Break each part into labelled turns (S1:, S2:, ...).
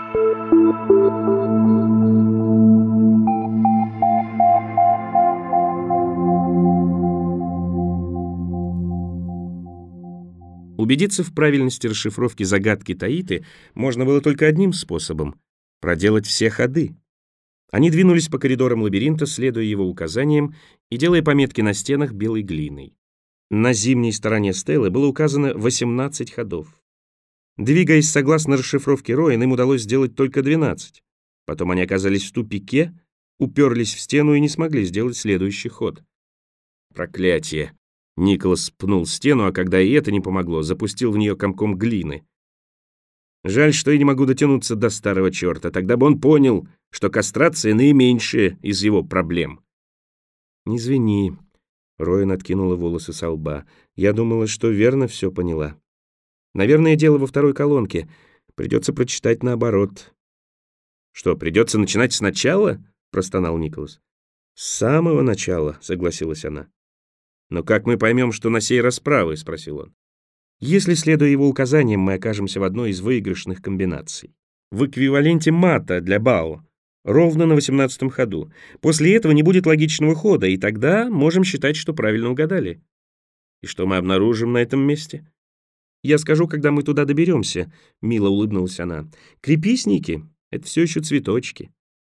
S1: Убедиться в правильности расшифровки загадки Таиты можно было только одним способом — проделать все ходы. Они двинулись по коридорам лабиринта, следуя его указаниям и делая пометки на стенах белой глиной. На зимней стороне стелы было указано 18 ходов. Двигаясь согласно расшифровке Роэн, им удалось сделать только 12. Потом они оказались в тупике, уперлись в стену и не смогли сделать следующий ход. Проклятие! Николас пнул стену, а когда и это не помогло, запустил в нее комком глины. Жаль, что я не могу дотянуться до старого черта, тогда бы он понял, что кастрация наименьшая из его проблем. «Не извини», — Роэн откинула волосы со лба. «Я думала, что верно все поняла. Наверное, дело во второй колонке. Придется прочитать наоборот». «Что, придется начинать сначала?» — простонал Николас. «С самого начала», — согласилась она. «Но как мы поймем, что на сей раз правы?» — спросил он. «Если, следуя его указаниям, мы окажемся в одной из выигрышных комбинаций. В эквиваленте мата для Бао, ровно на 18-м ходу. После этого не будет логичного хода, и тогда можем считать, что правильно угадали». «И что мы обнаружим на этом месте?» «Я скажу, когда мы туда доберемся», — мило улыбнулась она. «Креписники — это все еще цветочки».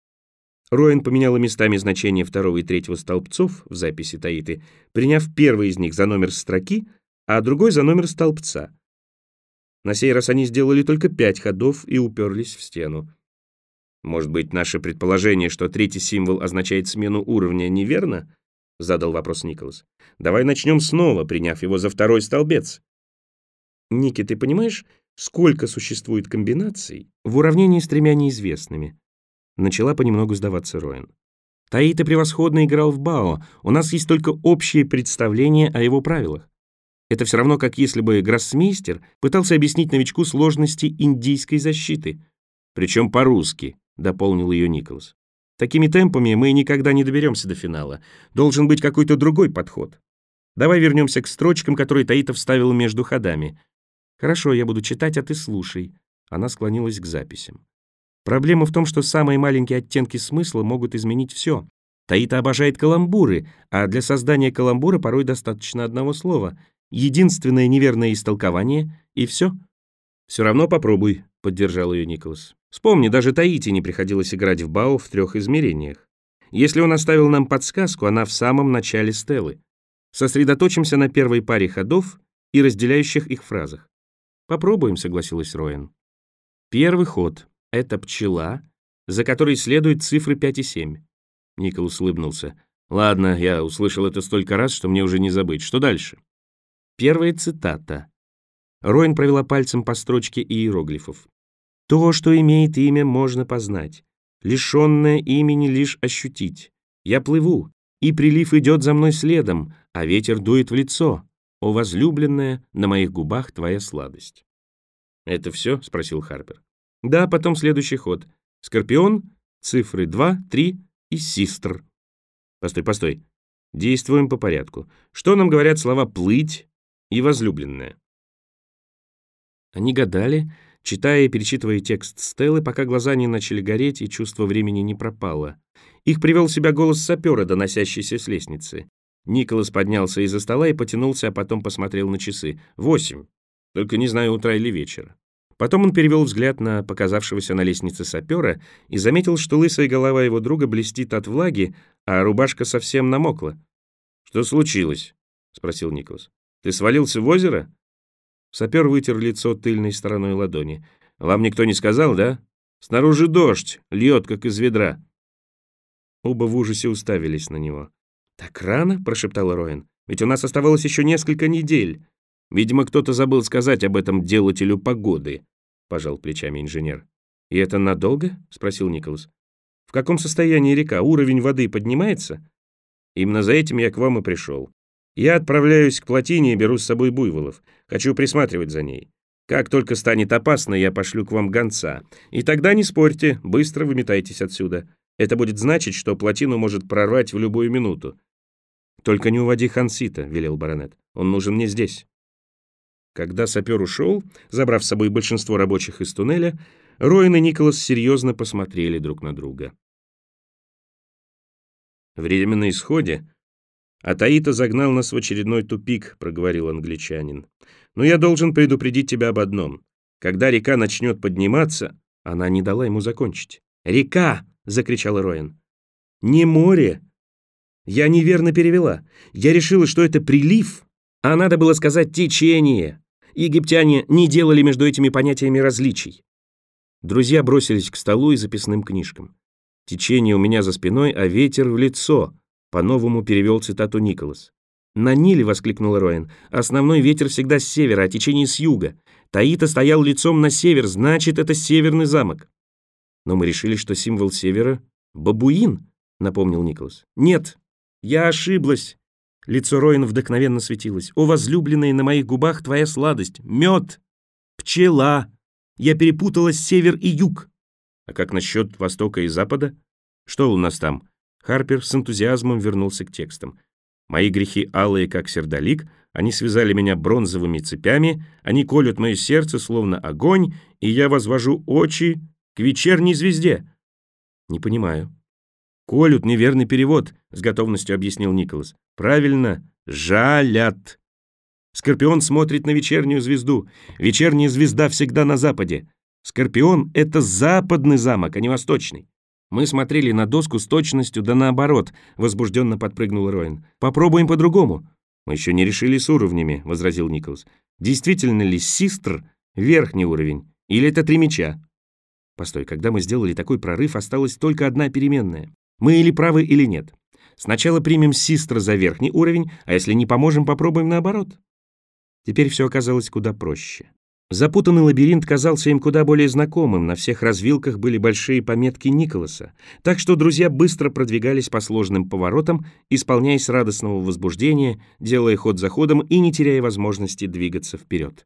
S1: Роэн поменяла местами значения второго и третьего столбцов в записи Таиты, приняв первый из них за номер строки, а другой за номер столбца. На сей раз они сделали только 5 ходов и уперлись в стену. «Может быть, наше предположение, что третий символ означает смену уровня, неверно?» — задал вопрос Николас. «Давай начнем снова, приняв его за второй столбец». «Ники, ты понимаешь, сколько существует комбинаций в уравнении с 3 неизвестными?» Начала понемногу сдаваться Роэн. «Таита превосходно играл в Бао, у нас есть только общее представление о его правилах. Это все равно, как если бы гроссмейстер пытался объяснить новичку сложности индийской защиты. Причем по-русски», — дополнил ее Николас. «Такими темпами мы никогда не доберемся до финала. Должен быть какой-то другой подход. Давай вернемся к строчкам, которые Таита вставила между ходами. Хорошо, я буду читать, а ты слушай». Она склонилась к записям. «Проблема в том, что самые маленькие оттенки смысла могут изменить все. Таита обожает каламбуры, а для создания каламбура порой достаточно одного слова. Единственное неверное истолкование, и все». «Все равно попробуй», — поддержал ее Николас. «Вспомни, даже Таити не приходилось играть в Бао в 3 измерениях. Если он оставил нам подсказку, она в самом начале стелы. Сосредоточимся на первой паре ходов и разделяющих их фразах». «Попробуем», — согласилась Роэн. Первый ход — это пчела, за которой следуют цифры 5 и 7. Николас улыбнулся. «Ладно, я услышал это столько раз, что мне уже не забыть. Что дальше?» Первая цитата. Роэн провела пальцем по строчке иероглифов. «То, что имеет имя, можно познать. Лишенное имени лишь ощутить. Я плыву, и прилив идет за мной следом, а ветер дует в лицо. О, возлюбленная, на моих губах твоя сладость». «Это все?» — спросил Харпер. «Да, потом следующий ход. Скорпион, цифры 2, 3 и систр». Постой. Действуем по порядку. Что нам говорят слова «плыть» и «возлюбленная»? Они гадали, читая и перечитывая текст Стеллы, пока глаза не начали гореть и чувство времени не пропало. Их привел в себя голос сапера, доносящийся с лестницы. Николас поднялся из-за стола и потянулся, а потом посмотрел на часы. 8. Только не знаю, утра или вечера. Потом он перевел взгляд на показавшегося на лестнице сапера и заметил, что лысая голова его друга блестит от влаги, а рубашка совсем намокла. «Что случилось?» — спросил Николас. «Ты свалился в озеро?» Сапер вытер лицо тыльной стороной ладони. «Вам никто не сказал, да? Снаружи дождь, льет, как из ведра». Оба в ужасе уставились на него. «Так рано?» — прошептала Роэн. «Ведь у нас оставалось еще несколько недель». «Видимо, кто-то забыл сказать об этом делателю погоды», — пожал плечами инженер. «И это надолго?» — спросил Николас. «В каком состоянии река? Уровень воды поднимается?» «Именно за этим я к вам и пришел. Я отправляюсь к плотине и беру с собой буйволов. Хочу присматривать за ней. Как только станет опасно, я пошлю к вам гонца. И тогда не спорьте, быстро выметайтесь отсюда. Это будет значить, что плотину может прорвать в любую минуту». «Только не уводи Хансита», — велел баронет. «Он нужен мне здесь». Когда сапер ушел, забрав с собой большинство рабочих из туннеля, Роэн и Николас серьезно посмотрели друг на друга. «Время на исходе, а Таита загнал нас в очередной тупик», — проговорил англичанин. «Но я должен предупредить тебя об одном. Когда река начнет подниматься...» Она не дала ему закончить. «Река!» — закричал Роэн. «Не море!» Я неверно перевела. Я решила, что это прилив, а надо было сказать течение. Египтяне не делали между этими понятиями различий. Друзья бросились к столу и записным книжкам. «Течение у меня за спиной, а ветер в лицо», — по-новому перевел цитату Николас. «На Ниле», — воскликнул Роэн, — «основной ветер всегда с севера, а течение с юга. Таита стоял лицом на север, значит, это северный замок». «Но мы решили, что символ севера — бабуин», — напомнил Николас. «Нет, я ошиблась». Лицо Роэна вдохновенно светилось. «О, возлюбленная, на моих губах твоя сладость! Мед! Пчела! Я перепутала север и юг!» «А как насчет востока и запада? Что у нас там?» Харпер с энтузиазмом вернулся к текстам. «Мои грехи алые, как сердолик, они связали меня бронзовыми цепями, они колют мое сердце, словно огонь, и я возвожу очи к вечерней звезде». «Не понимаю». «Колют» — неверный перевод, — с готовностью объяснил Николас. «Правильно, жалят». Скорпион смотрит на вечернюю звезду. Вечерняя звезда всегда на западе. Скорпион — это западный замок, а не восточный. Мы смотрели на доску с точностью да наоборот, — возбужденно подпрыгнул Роэн. «Попробуем по-другому». «Мы еще не решили с уровнями», — возразил Николас. «Действительно ли систр — верхний уровень, или это 3 меча?» «Постой, когда мы сделали такой прорыв, осталась только одна переменная. Мы или правы, или нет. Сначала примем систра за верхний уровень, а если не поможем, попробуем наоборот». Теперь все оказалось куда проще. Запутанный лабиринт казался им куда более знакомым, на всех развилках были большие пометки Николаса, так что друзья быстро продвигались по сложным поворотам, исполняясь радостного возбуждения, делая ход за ходом и не теряя возможности двигаться вперед.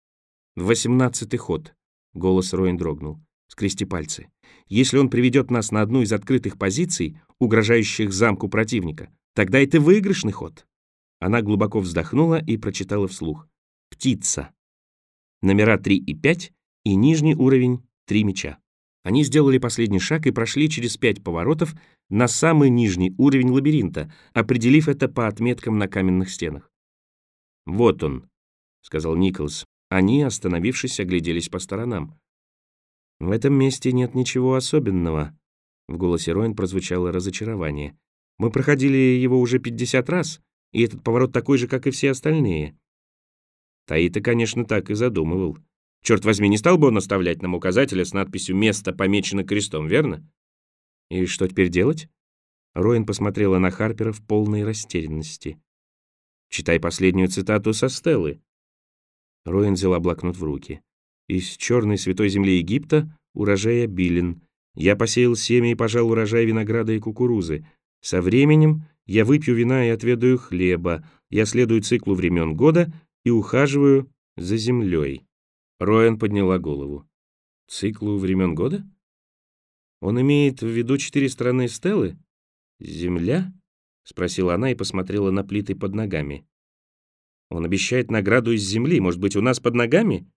S1: 18-й ход. Голос Роэн дрогнул. «Скрести пальцы. Если он приведет нас на одну из открытых позиций, угрожающих замку противника, тогда это выигрышный ход». Она глубоко вздохнула и прочитала вслух. «Птица. Номера 3 и 5 и нижний уровень 3 меча». Они сделали последний шаг и прошли через 5 поворотов на самый нижний уровень лабиринта, определив это по отметкам на каменных стенах. «Вот он», — сказал Николас. Они, остановившись, огляделись по сторонам. «В этом месте нет ничего особенного», — в голосе Роэн прозвучало разочарование. «Мы проходили его уже 50 раз, и этот поворот такой же, как и все остальные». Таита, конечно, так и задумывал. Черт возьми, не стал бы он оставлять нам указателя с надписью «Место помечено крестом», верно? «И что теперь делать?» Роэн посмотрела на Харпера в полной растерянности. «Читай последнюю цитату со стелы». Роэн взяла блокнот в руки. «Из черной святой земли Египта урожай обилен. Я посеял семя и пожал урожай винограда и кукурузы. Со временем я выпью вина и отведаю хлеба. Я следую циклу времен года и ухаживаю за землей». Роэн подняла голову. «Циклу времен года? Он имеет в виду 4 стороны стелы? Земля?» — спросила она и посмотрела на плиты под ногами. «Он обещает награду из земли. Может быть, у нас под ногами?»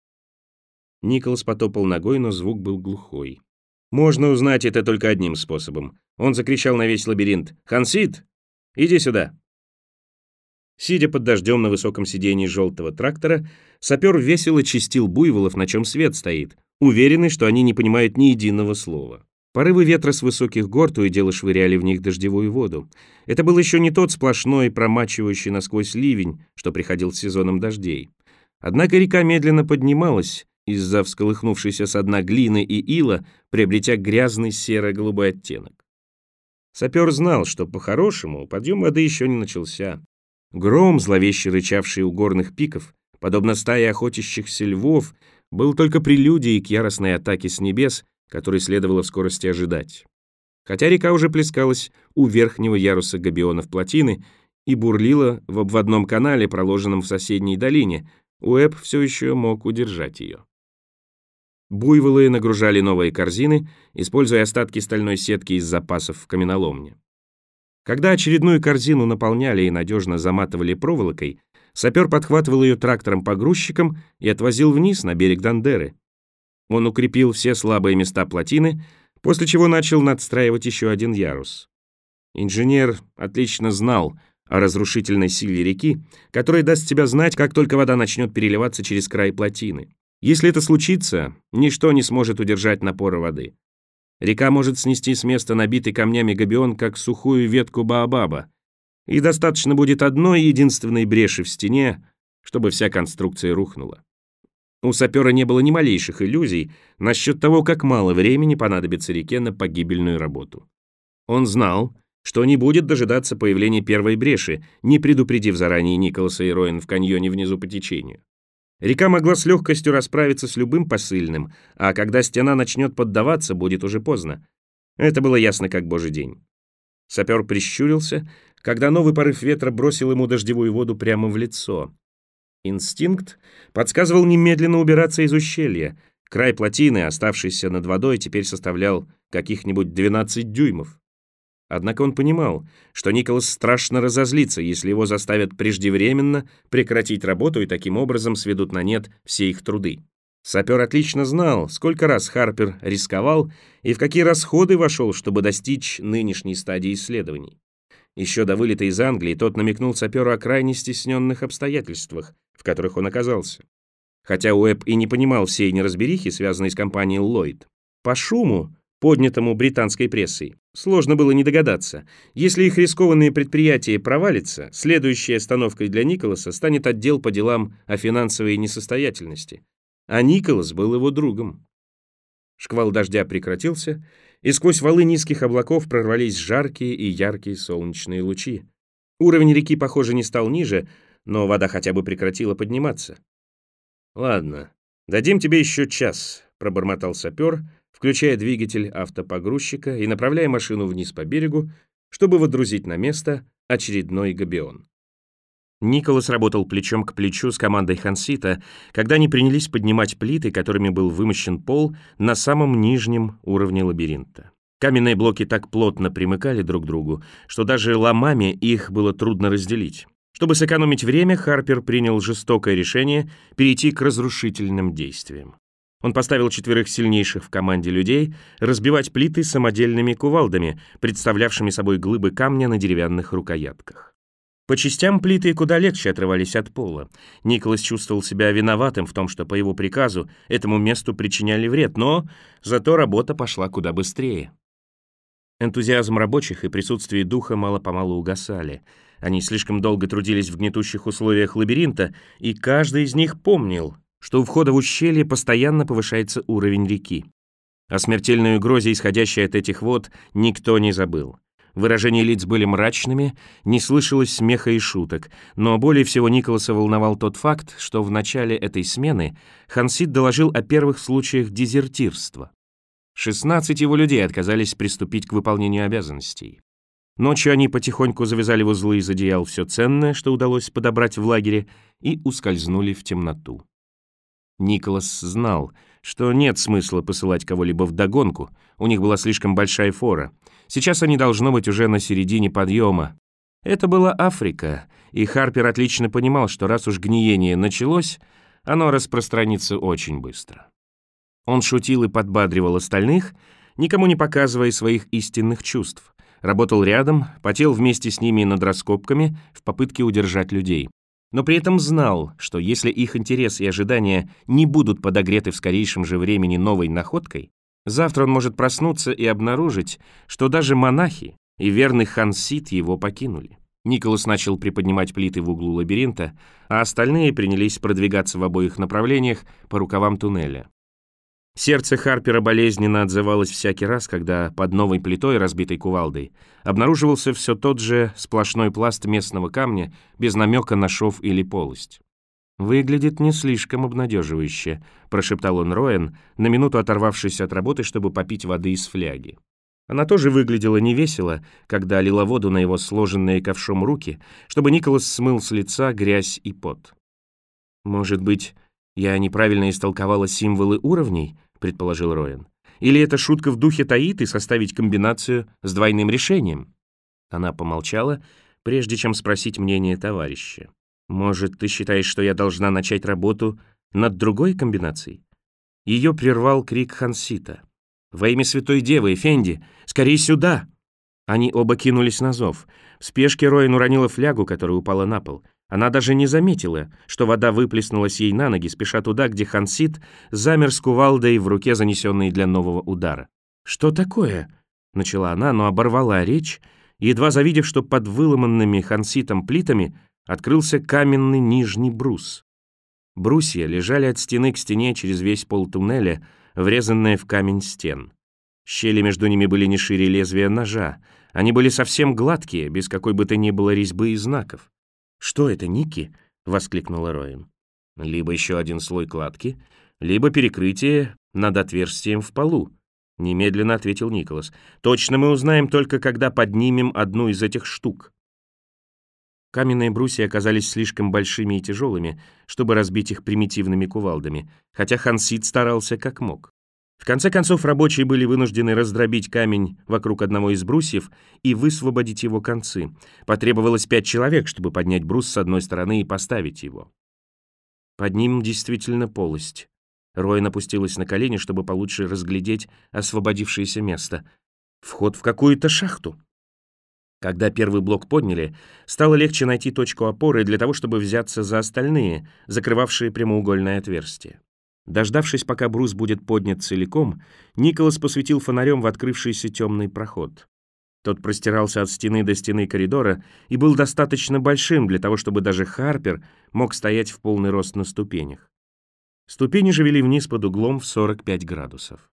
S1: Николас потопал ногой, но звук был глухой. «Можно узнать это только одним способом». Он закричал на весь лабиринт. «Хансид, иди сюда!» Сидя под дождем на высоком сидении желтого трактора, сапер весело чистил буйволов, на чем свет стоит, уверенный, что они не понимают ни единого слова. Порывы ветра с высоких гор то и дело швыряли в них дождевую воду. Это был еще не тот сплошной, промачивающий насквозь ливень, что приходил с сезоном дождей. Однако река медленно поднималась, из-за всколыхнувшейся со дна глины и ила, приобретя грязный серо-голубой оттенок. Сапер знал, что по-хорошему подъем воды еще не начался. Гром, зловеще рычавший у горных пиков, подобно стае охотящихся львов, был только прелюдией к яростной атаке с небес, которой следовало в скорости ожидать. Хотя река уже плескалась у верхнего яруса габионов плотины и бурлила в обводном канале, проложенном в соседней долине, Уэбб все еще мог удержать ее. Буйволы нагружали новые корзины, используя остатки стальной сетки из запасов в каменоломне. Когда очередную корзину наполняли и надежно заматывали проволокой, сапер подхватывал ее трактором-погрузчиком и отвозил вниз на берег Дандеры. Он укрепил все слабые места плотины, после чего начал надстраивать еще один ярус. Инженер отлично знал о разрушительной силе реки, которая даст себя знать, как только вода начнет переливаться через край плотины. Если это случится, ничто не сможет удержать напора воды. Река может снести с места набитый камнями габион, как сухую ветку баобаба, и достаточно будет одной единственной бреши в стене, чтобы вся конструкция рухнула. У сапера не было ни малейших иллюзий насчет того, как мало времени понадобится реке на погибельную работу. Он знал, что не будет дожидаться появления первой бреши, не предупредив заранее Николаса и Роэн в каньоне внизу по течению. Река могла с легкостью расправиться с любым посыльным, а когда стена начнет поддаваться, будет уже поздно. Это было ясно как божий день. Сапер прищурился, когда новый порыв ветра бросил ему дождевую воду прямо в лицо. Инстинкт подсказывал немедленно убираться из ущелья. Край плотины, оставшийся над водой, теперь составлял каких-нибудь 12 дюймов. Однако он понимал, что Николас страшно разозлится, если его заставят преждевременно прекратить работу и таким образом сведут на нет все их труды. Сапер отлично знал, сколько раз Харпер рисковал и в какие расходы вошел, чтобы достичь нынешней стадии исследований. Еще до вылета из Англии тот намекнул саперу о крайне стесненных обстоятельствах, в которых он оказался. Хотя Уэбб и не понимал всей неразберихи, связанной с компанией Ллойд. По шуму, поднятому британской прессой, сложно было не догадаться. Если их рискованные предприятия провалятся, следующей остановкой для Николаса станет отдел по делам о финансовой несостоятельности. А Николас был его другом. Шквал дождя прекратился, и сквозь валы низких облаков прорвались жаркие и яркие солнечные лучи. Уровень реки, похоже, не стал ниже, но вода хотя бы прекратила подниматься. «Ладно, дадим тебе еще час», — пробормотал сапер, включая двигатель автопогрузчика и направляя машину вниз по берегу, чтобы водрузить на место очередной габион. Николас работал плечом к плечу с командой Хансита, когда они принялись поднимать плиты, которыми был вымощен пол на самом нижнем уровне лабиринта. Каменные блоки так плотно примыкали друг к другу, что даже ломами их было трудно разделить. Чтобы сэкономить время, Харпер принял жестокое решение перейти к разрушительным действиям. Он поставил 4 сильнейших в команде людей разбивать плиты самодельными кувалдами, представлявшими собой глыбы камня на деревянных рукоятках. По частям плиты куда легче отрывались от пола. Николас чувствовал себя виноватым в том, что по его приказу этому месту причиняли вред, но зато работа пошла куда быстрее. Энтузиазм рабочих и присутствие духа мало-помалу угасали. Они слишком долго трудились в гнетущих условиях лабиринта, и каждый из них помнил, что у входа в ущелье постоянно повышается уровень реки. О смертельной угрозе, исходящей от этих вод, никто не забыл. Выражения лиц были мрачными, не слышалось смеха и шуток, но более всего Николаса волновал тот факт, что в начале этой смены Хансит доложил о первых случаях дезертирства. 16 его людей отказались приступить к выполнению обязанностей. Ночью они потихоньку завязали в узлы из одеял все ценное, что удалось подобрать в лагере, и ускользнули в темноту. Николас знал, что нет смысла посылать кого-либо вдогонку, у них была слишком большая фора. Сейчас они должно быть уже на середине подъема. Это была Африка, и Харпер отлично понимал, что раз уж гниение началось, оно распространится очень быстро. Он шутил и подбадривал остальных, никому не показывая своих истинных чувств. Работал рядом, потел вместе с ними над раскопками в попытке удержать людей. Но при этом знал, что если их интерес и ожидания не будут подогреты в скорейшем же времени новой находкой, завтра он может проснуться и обнаружить, что даже монахи и верный Хансит его покинули. Николас начал приподнимать плиты в углу лабиринта, а остальные принялись продвигаться в обоих направлениях по рукавам туннеля. Сердце Харпера болезненно отзывалось всякий раз, когда под новой плитой, разбитой кувалдой, обнаруживался все тот же сплошной пласт местного камня без намека на шов или полость. «Выглядит не слишком обнадеживающе», — прошептал он Роэн, на минуту оторвавшись от работы, чтобы попить воды из фляги. Она тоже выглядела невесело, когда лила воду на его сложенные ковшом руки, чтобы Николас смыл с лица грязь и пот. «Может быть, я неправильно истолковала символы уровней?» — предположил Роэн. «Или это шутка в духе Таиты составить комбинацию с двойным решением?» Она помолчала, прежде чем спросить мнение товарища. «Может, ты считаешь, что я должна начать работу над другой комбинацией?» Ее прервал крик Хансита. «Во имя Святой Девы, Эфенди! Скорей сюда!» Они оба кинулись на зов. В спешке Роэн уронила флягу, которая упала на пол. Она даже не заметила, что вода выплеснулась ей на ноги, спеша туда, где Хансит замер с кувалдой в руке, занесенной для нового удара. «Что такое?» — начала она, но оборвала речь, едва завидев, что под выломанными Ханситом плитами открылся каменный нижний брус. Брусья лежали от стены к стене через весь пол туннеля, врезанные в камень стен. Щели между ними были не шире лезвия ножа. Они были совсем гладкие, без какой бы то ни было резьбы и знаков. «Что это, Ники?» — воскликнула Роэн. «Либо еще один слой кладки, либо перекрытие над отверстием в полу», — немедленно ответил Николас. «Точно мы узнаем только, когда поднимем одну из этих штук». Каменные брусья оказались слишком большими и тяжелыми, чтобы разбить их примитивными кувалдами, хотя Хансит старался как мог. В конце концов, рабочие были вынуждены раздробить камень вокруг одного из брусьев и высвободить его концы. Потребовалось 5 человек, чтобы поднять брус с одной стороны и поставить его. Под ним действительно полость. Роэн опустилась на колени, чтобы получше разглядеть освободившееся место. Вход в какую-то шахту. Когда первый блок подняли, стало легче найти точку опоры для того, чтобы взяться за остальные, закрывавшие прямоугольное отверстие. Дождавшись, пока брус будет поднят целиком, Николас посветил фонарем в открывшийся темный проход. Тот простирался от стены до стены коридора и был достаточно большим для того, чтобы даже Харпер мог стоять в полный рост на ступенях. Ступени же вели вниз под углом в 45 градусов.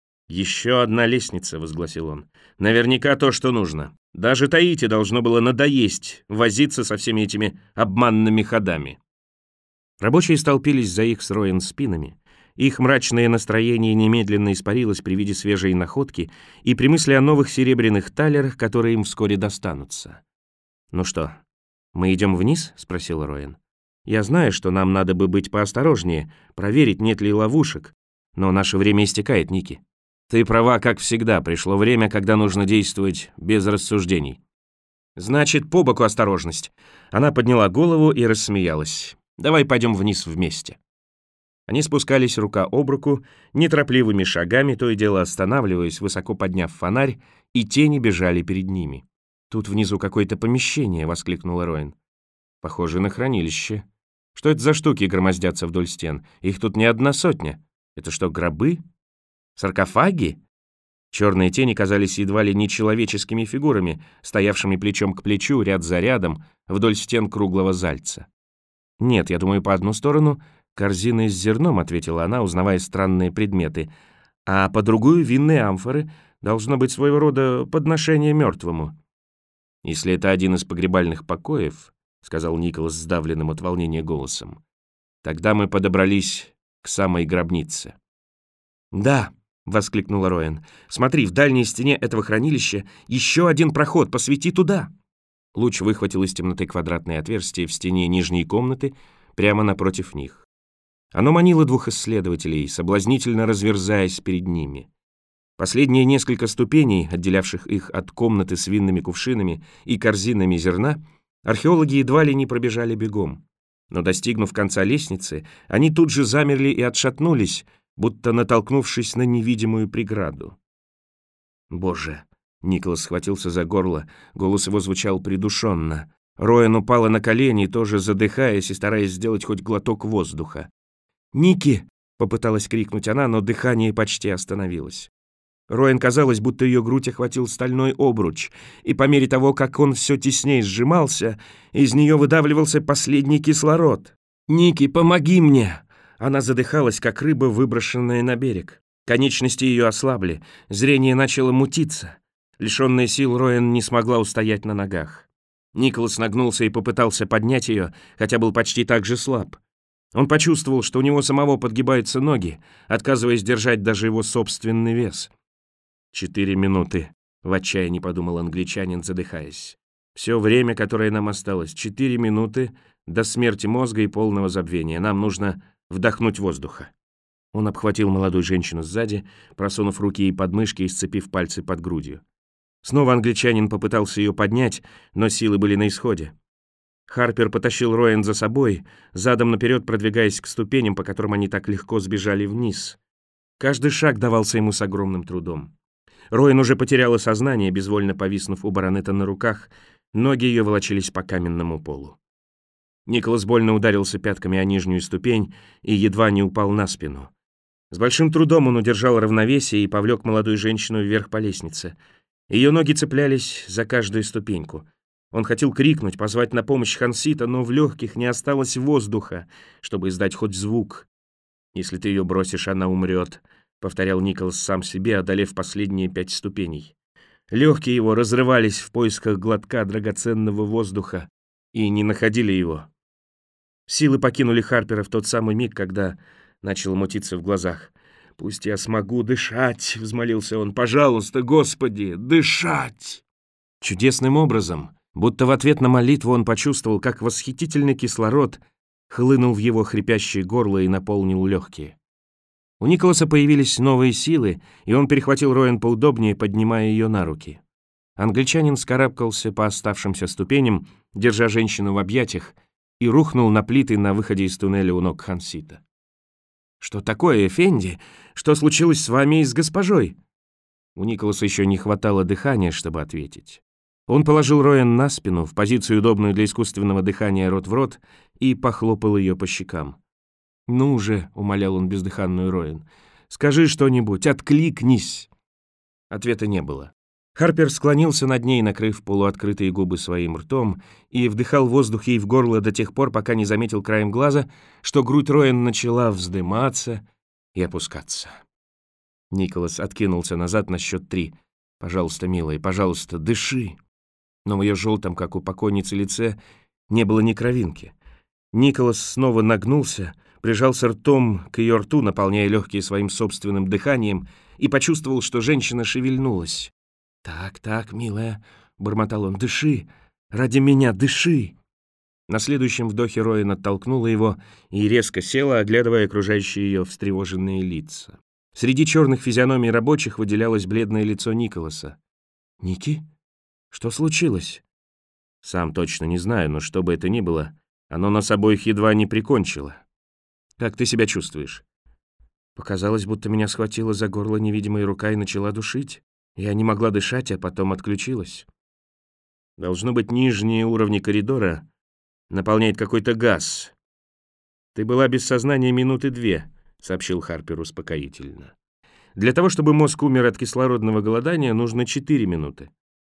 S1: «Еще одна лестница», — возгласил он. «Наверняка то, что нужно. Даже Таити должно было надоесть возиться со всеми этими обманными ходами». Рабочие столпились за их с Роэн спинами. Их мрачное настроение немедленно испарилось при виде свежей находки и при мысли о новых серебряных талерах, которые им вскоре достанутся. «Ну что, мы идем вниз?» — спросил Роэн. «Я знаю, что нам надо бы быть поосторожнее, проверить, нет ли ловушек, но наше время истекает, Ники». «Ты права, как всегда. Пришло время, когда нужно действовать без рассуждений». «Значит, по боку осторожность». Она подняла голову и рассмеялась. «Давай пойдем вниз вместе». Они спускались рука об руку, неторопливыми шагами, то и дело останавливаясь, высоко подняв фонарь, и тени бежали перед ними. «Тут внизу какое-то помещение», — воскликнула Роэн. «Похоже на хранилище. Что это за штуки громоздятся вдоль стен? Их тут не одна сотня. Это что, гробы? Саркофаги?» Черные тени казались едва ли не человеческими фигурами, стоявшими плечом к плечу, ряд за рядом, вдоль стен круглого зальца. «Нет, я думаю, по одну сторону корзины с зерном», — ответила она, узнавая странные предметы, «а по другую винные амфоры, должно быть своего рода подношение мертвому». «Если это один из погребальных покоев», — сказал Николас сдавленным от волнения голосом, «тогда мы подобрались к самой гробнице». «Да», — воскликнула Роэн, «смотри, в дальней стене этого хранилища еще один проход, посвети туда». Луч выхватил из темноты квадратное отверстие в стене нижней комнаты прямо напротив них. Оно манило двух исследователей, соблазнительно разверзаясь перед ними. Последние несколько ступеней, отделявших их от комнаты с винными кувшинами и корзинами зерна, археологи едва ли не пробежали бегом. Но, достигнув конца лестницы, они тут же замерли и отшатнулись, будто натолкнувшись на невидимую преграду. «Боже!» — Николас схватился за горло, голос его звучал придушенно. Роэн упала на колени, тоже задыхаясь и стараясь сделать хоть глоток воздуха. «Ники!» — попыталась крикнуть она, но дыхание почти остановилось. Роэн казалось, будто ее грудь охватил стальной обруч, и по мере того, как он все теснее сжимался, из нее выдавливался последний кислород. «Ники, помоги мне!» Она задыхалась, как рыба, выброшенная на берег. Конечности ее ослабли, зрение начало мутиться. Лишенная сил, Роэн не смогла устоять на ногах. Николас нагнулся и попытался поднять ее, хотя был почти так же слаб. Он почувствовал, что у него самого подгибаются ноги, отказываясь держать даже его собственный вес. 4 минуты, в отчаянии подумал англичанин, задыхаясь. Все время, которое нам осталось, 4 минуты до смерти мозга и полного забвения. Нам нужно вдохнуть воздуха. Он обхватил молодую женщину сзади, просунув руки ей под мышки и сцепив пальцы под грудью. Снова англичанин попытался ее поднять, но силы были на исходе. Харпер потащил Роэн за собой, задом наперед продвигаясь к ступеням, по которым они так легко сбежали вниз. Каждый шаг давался ему с огромным трудом. Роэн уже потеряла сознание, безвольно повиснув у баронета на руках, ноги ее волочились по каменному полу. Николас больно ударился пятками о нижнюю ступень и едва не упал на спину. С большим трудом он удержал равновесие и повлек молодую женщину вверх по лестнице. Ее ноги цеплялись за каждую ступеньку. Он хотел крикнуть, позвать на помощь Хансита, но в легких не осталось воздуха, чтобы издать хоть звук. «Если ты ее бросишь, она умрет», — повторял Николас сам себе, одолев последние 5 ступеней. Легкие его разрывались в поисках глотка драгоценного воздуха и не находили его. Силы покинули Харпера в тот самый миг, когда начал мутиться в глазах. «Пусть я смогу дышать», — взмолился он. «Пожалуйста, Господи, дышать!» Чудесным образом, будто в ответ на молитву, он почувствовал, как восхитительный кислород хлынул в его хрипящее горло и наполнил легкие. У Николаса появились новые силы, и он перехватил Роэн поудобнее, поднимая ее на руки. Англичанин вскарабкался по оставшимся ступеням, держа женщину в объятиях, и рухнул на плиты на выходе из туннеля у ног Хансита. «Что такое, Эфенди? Что случилось с вами и с госпожой?» У Николаса еще не хватало дыхания, чтобы ответить. Он положил Роэн на спину, в позицию, удобную для искусственного дыхания рот в рот, и похлопал ее по щекам. «Ну же», — умолял он бездыханную Роэн, — «скажи что-нибудь, откликнись». Ответа не было. Харпер склонился над ней, накрыв полуоткрытые губы своим ртом, и вдыхал воздух ей в горло до тех пор, пока не заметил краем глаза, что грудь Роэн начала вздыматься и опускаться. Николас откинулся назад на счет 3. «Пожалуйста, милая, пожалуйста, дыши». Но в ее желтом, как у покойницы, лице не было ни кровинки. Николас снова нагнулся, прижался ртом к ее рту, наполняя легкие своим собственным дыханием, и почувствовал, что женщина шевельнулась. «Так, милая», — бормотал он, — «дыши! Ради меня дыши!» На следующем вдохе Роэн оттолкнула его и резко села, оглядывая окружающие ее встревоженные лица. Среди черных физиономий рабочих выделялось бледное лицо Николаса. «Ники? Что случилось?» «Сам точно не знаю, но что бы это ни было, оно нас обоих едва не прикончило. Как ты себя чувствуешь?» Показалось, будто меня схватила за горло невидимая рука и начала душить. Я не могла дышать, а потом отключилась. Должно быть, нижние уровни коридора наполняет какой-то газ. Ты была без сознания минуты 2, сообщил Харпер успокоительно. Для того, чтобы мозг умер от кислородного голодания, нужно 4 минуты.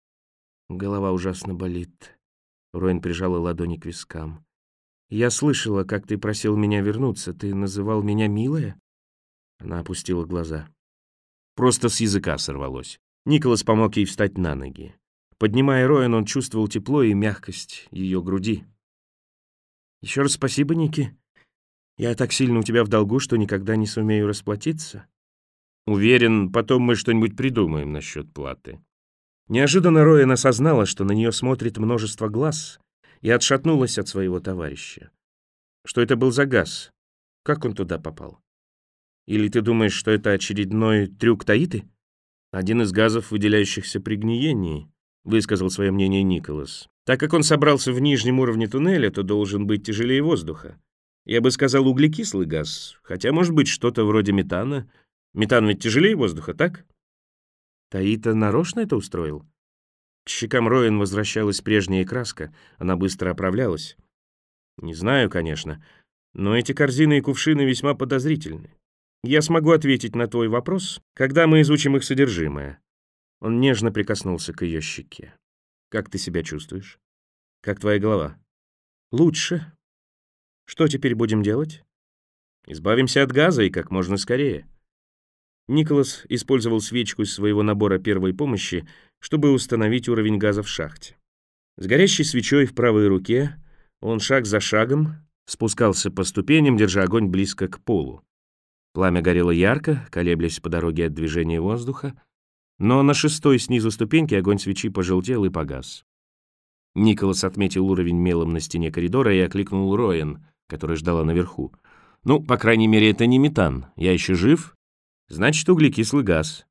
S1: Голова ужасно болит. Роэн прижала ладони к вискам. Я слышала, как ты просил меня вернуться. Ты называл меня милая? Она опустила глаза. Просто с языка сорвалось. Николас помог ей встать на ноги. Поднимая Роэн, он чувствовал тепло и мягкость ее груди. «Еще раз спасибо, Ники. Я так сильно у тебя в долгу, что никогда не сумею расплатиться. Уверен, потом мы что-нибудь придумаем насчет платы». Неожиданно Роэн осознала, что на нее смотрит множество глаз, и отшатнулась от своего товарища. Что это был за газ? Как он туда попал? Или ты думаешь, что это очередной трюк Таиты? Один из газов, выделяющихся при гниении, высказал свое мнение Николас. Так как он собрался в нижнем уровне туннеля, то должен быть тяжелее воздуха. Я бы сказал углекислый газ, хотя может быть что-то вроде метана. Метан ведь тяжелее воздуха, так? Таита нарочно это устроил? К щекам Роэн возвращалась прежняя краска, она быстро оправлялась. Не знаю, конечно, но эти корзины и кувшины весьма подозрительны. Я смогу ответить на твой вопрос, когда мы изучим их содержимое. Он нежно прикоснулся к ее щеке. Как ты себя чувствуешь? Как твоя голова? Лучше. Что теперь будем делать? Избавимся от газа и как можно скорее. Николас использовал свечку из своего набора первой помощи, чтобы установить уровень газа в шахте. С горящей свечой в правой руке он шаг за шагом спускался по ступеням, держа огонь близко к полу. Пламя горело ярко, колеблясь по дороге от движения воздуха, но на 6-й снизу ступеньке огонь свечи пожелтел и погас. Николас отметил уровень мелом на стене коридора и окликнул Роэн, которая ждала наверху. «Ну, по крайней мере, это не метан. Я еще жив? Значит, углекислый газ».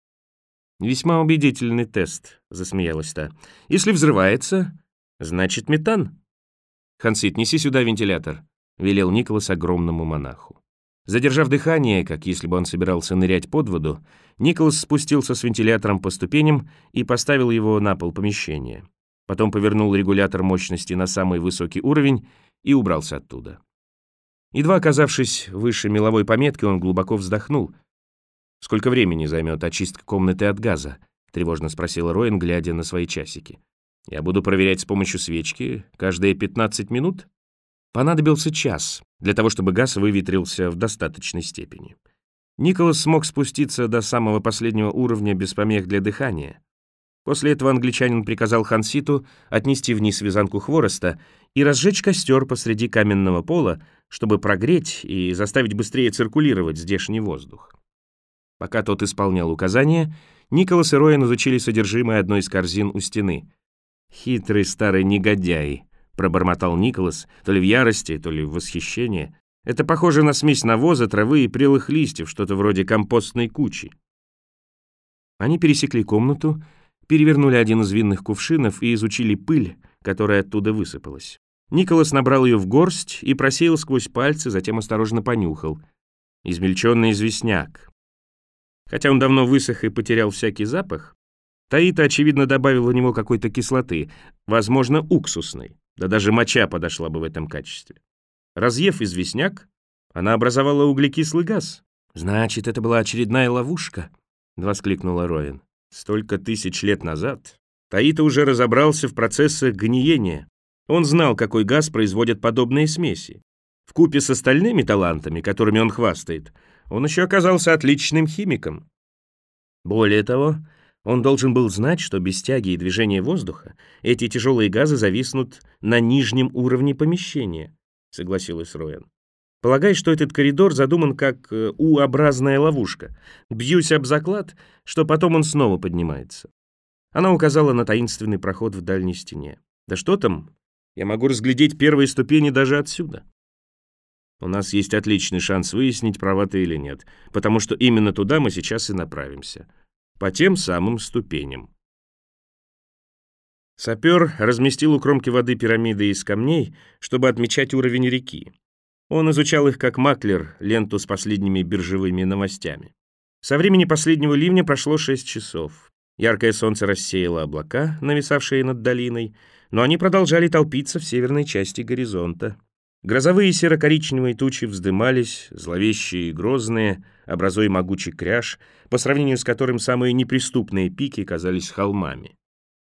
S1: «Весьма убедительный тест», — засмеялась та. «Если взрывается, значит, метан». «Хансит, неси сюда вентилятор», — велел Николас огромному монаху. Задержав дыхание, как если бы он собирался нырять под воду, Николас спустился с вентилятором по ступеням и поставил его на пол помещения. Потом повернул регулятор мощности на самый высокий уровень и убрался оттуда. Едва оказавшись выше меловой пометки, он глубоко вздохнул. «Сколько времени займет очистка комнаты от газа?» — тревожно спросил Роэн, глядя на свои часики. «Я буду проверять с помощью свечки каждые 15 минут?» Понадобился час для того, чтобы газ выветрился в достаточной степени. Николас смог спуститься до самого последнего уровня без помех для дыхания. После этого англичанин приказал Ханситу отнести вниз вязанку хвороста и разжечь костер посреди каменного пола, чтобы прогреть и заставить быстрее циркулировать здешний воздух. Пока тот исполнял указания, Николас и Роэн изучили содержимое одной из корзин у стены. «Хитрый старый негодяй», — пробормотал Николас, то ли в ярости, то ли в восхищении. «Это похоже на смесь навоза, травы и прелых листьев, что-то вроде компостной кучи». Они пересекли комнату, перевернули один из винных кувшинов и изучили пыль, которая оттуда высыпалась. Николас набрал ее в горсть и просеял сквозь пальцы, затем осторожно понюхал. Измельченный известняк. Хотя он давно высох и потерял всякий запах, Таита, очевидно, добавила в него какой-то кислоты, возможно, уксусной, да даже моча подошла бы в этом качестве. Разъев известняк, она образовала углекислый газ. «Значит, это была очередная ловушка?» — воскликнула Роэн. «Столько тысяч лет назад Таита уже разобрался в процессах гниения. Он знал, какой газ производят подобные смеси. Вкупе с остальными талантами, которыми он хвастает, он еще оказался отличным химиком. Более того, он должен был знать, что без тяги и движения воздуха эти тяжелые газы зависнут на нижнем уровне помещения», — согласилась Роэн. «Полагаю, что этот коридор задуман как U-образная ловушка. Бьюсь об заклад, что потом он снова поднимается». Она указала на таинственный проход в дальней стене. «Да что там? Я могу разглядеть первые ступени даже отсюда». «У нас есть отличный шанс выяснить, права ты или нет, потому что именно туда мы сейчас и направимся. По тем самым ступеням». Сапер разместил у кромки воды пирамиды из камней, чтобы отмечать уровень реки. Он изучал их как маклер, ленту с последними биржевыми новостями. Со времени последнего ливня прошло 6 часов. Яркое солнце рассеяло облака, нависавшие над долиной, но они продолжали толпиться в северной части горизонта. Грозовые серо-коричневые тучи вздымались, зловещие и грозные, образуя могучий кряж, по сравнению с которым самые неприступные пики казались холмами.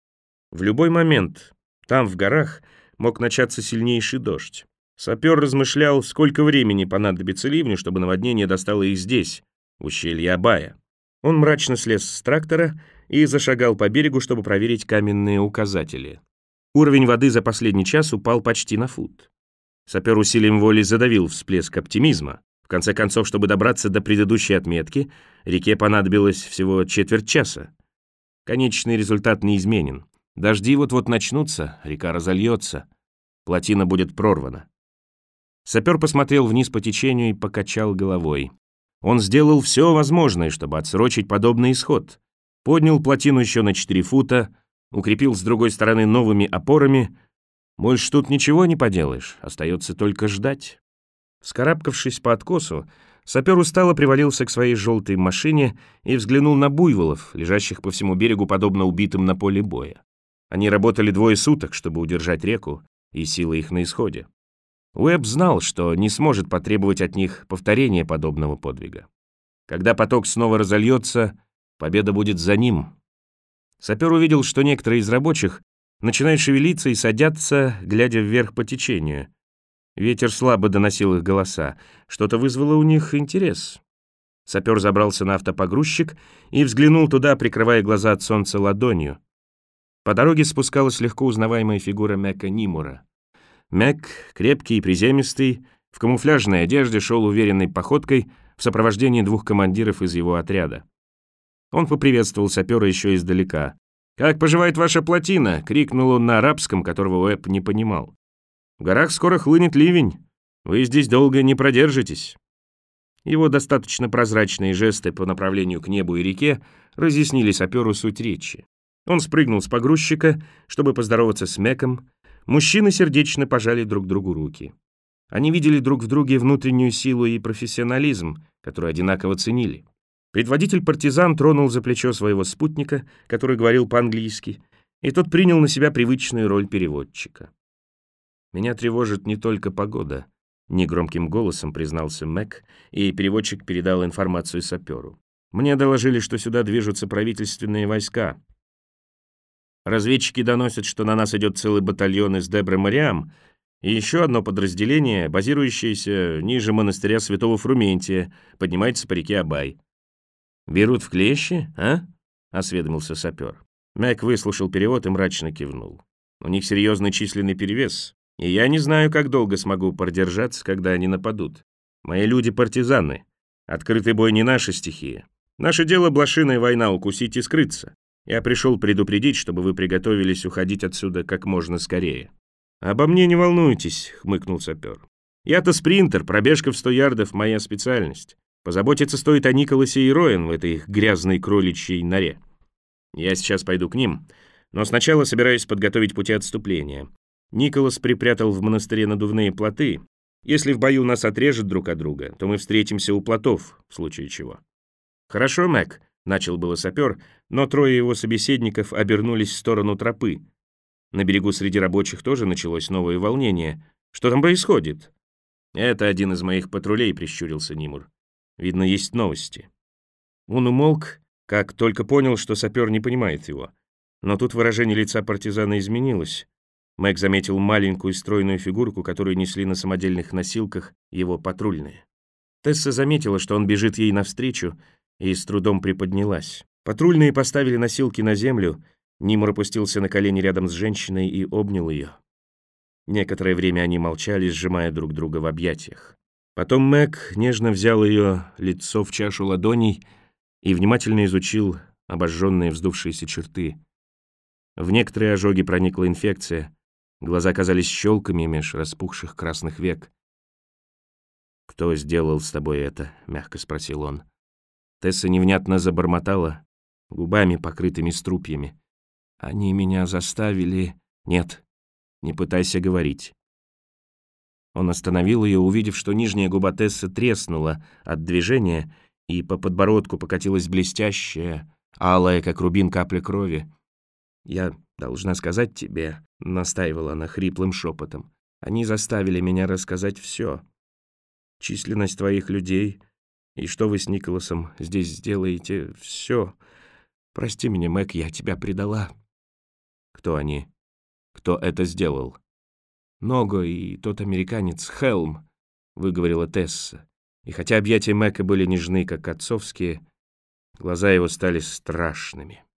S1: В любой момент там, в горах, мог начаться сильнейший дождь. Сапер размышлял, сколько времени понадобится ливню, чтобы наводнение достало их здесь, в ущелье Абая. Он мрачно слез с трактора и зашагал по берегу, чтобы проверить каменные указатели. Уровень воды за последний час упал почти на фут. Сапер усилием воли задавил всплеск оптимизма. В конце концов, чтобы добраться до предыдущей отметки, реке понадобилось всего четверть часа. Конечный результат неизменен. Дожди вот-вот начнутся, река разольется, плотина будет прорвана. Сапер посмотрел вниз по течению и покачал головой. Он сделал все возможное, чтобы отсрочить подобный исход. Поднял плотину еще на 4 фута, укрепил с другой стороны новыми опорами. Больше тут ничего не поделаешь, остается только ждать. Вскарабкавшись по откосу, сапер устало привалился к своей желтой машине и взглянул на буйволов, лежащих по всему берегу, подобно убитым на поле боя. Они работали 2 суток, чтобы удержать реку, и силы их на исходе. Уэбб знал, что не сможет потребовать от них повторения подобного подвига. Когда поток снова разольется, победа будет за ним. Сапер увидел, что некоторые из рабочих начинают шевелиться и садятся, глядя вверх по течению. Ветер слабо доносил их голоса. Что-то вызвало у них интерес. Сапер забрался на автопогрузчик и взглянул туда, прикрывая глаза от солнца ладонью. По дороге спускалась легко узнаваемая фигура Мека Нимура. Мек, крепкий и приземистый, в камуфляжной одежде шел уверенной походкой в сопровождении 2 командиров из его отряда. Он поприветствовал сапера еще издалека. «Как поживает ваша плотина?» — крикнул он на арабском, которого Уэбб не понимал. «В горах скоро хлынет ливень. Вы здесь долго не продержитесь». Его достаточно прозрачные жесты по направлению к небу и реке разъяснили саперу суть речи. Он спрыгнул с погрузчика, чтобы поздороваться с Меком. Мужчины сердечно пожали друг другу руки. Они видели друг в друге внутреннюю силу и профессионализм, который одинаково ценили. Предводитель партизан тронул за плечо своего спутника, который говорил по-английски, и тот принял на себя привычную роль переводчика. «Меня тревожит не только погода», — негромким голосом признался Мэг, и переводчик передал информацию саперу. «Мне доложили, что сюда движутся правительственные войска. Разведчики доносят, что на нас идет целый батальон из Дебре-Мариам и еще одно подразделение, базирующееся ниже монастыря Святого Фрументия, поднимается по реке Абай. «Берут в клещи, а?» — осведомился сапер. Мэг выслушал перевод и мрачно кивнул. «У них серьезный численный перевес, и я не знаю, как долго смогу продержаться, когда они нападут. Мои люди партизаны. Открытый бой не наша стихия. Наше дело — блошиная война, укусить и скрыться. Я пришел предупредить, чтобы вы приготовились уходить отсюда как можно скорее». «Обо мне не волнуйтесь», — хмыкнул сапер. «Я-то спринтер, пробежка в 100 ярдов — моя специальность. Позаботиться стоит о Николасе и Роэн в этой их грязной кроличьей норе. Я сейчас пойду к ним, но сначала собираюсь подготовить пути отступления. Николас припрятал в монастыре надувные плоты. Если в бою нас отрежет друг от друга, то мы встретимся у плотов, в случае чего». «Хорошо, Мэг», — начал было сапер, но трое его собеседников обернулись в сторону тропы. На берегу среди рабочих тоже началось новое волнение. «Что там происходит?» «Это один из моих патрулей», — прищурился Нимур. «Видно, есть новости». Он умолк, как только понял, что сапер не понимает его. Но тут выражение лица партизана изменилось. Мэг заметил маленькую стройную фигурку, которую несли на самодельных носилках его патрульные. Тесса заметила, что он бежит ей навстречу, и с трудом приподнялась. Патрульные поставили носилки на землю, Нимур опустился на колени рядом с женщиной и обнял ее. Некоторое время они молчали, сжимая друг друга в объятиях. Потом Мэг нежно взял ее лицо в чашу ладоней и внимательно изучил обожженные вздувшиеся черты. В некоторые ожоги проникла инфекция, глаза казались щелками меж распухших красных век. «Кто сделал с тобой это?» — мягко спросил он. Тесса невнятно забормотала, губами, покрытыми струпьями. «Они меня заставили...» «Нет, не пытайся говорить». Он остановил ее, увидев, что нижняя губа Тессы треснула от движения, и по подбородку покатилась блестящая, алая, как рубин, капля крови. «Я должна сказать тебе», — настаивала она хриплым шепотом, «они заставили меня рассказать все. Численность твоих людей и что вы с Николасом здесь сделаете, все. Прости меня, Мэг, я тебя предала». «Кто они? Кто это сделал?» «Ного и тот американец Хелм», — выговорила Тесса. И хотя объятия Мэка были нежны, как отцовские, глаза его стали страшными.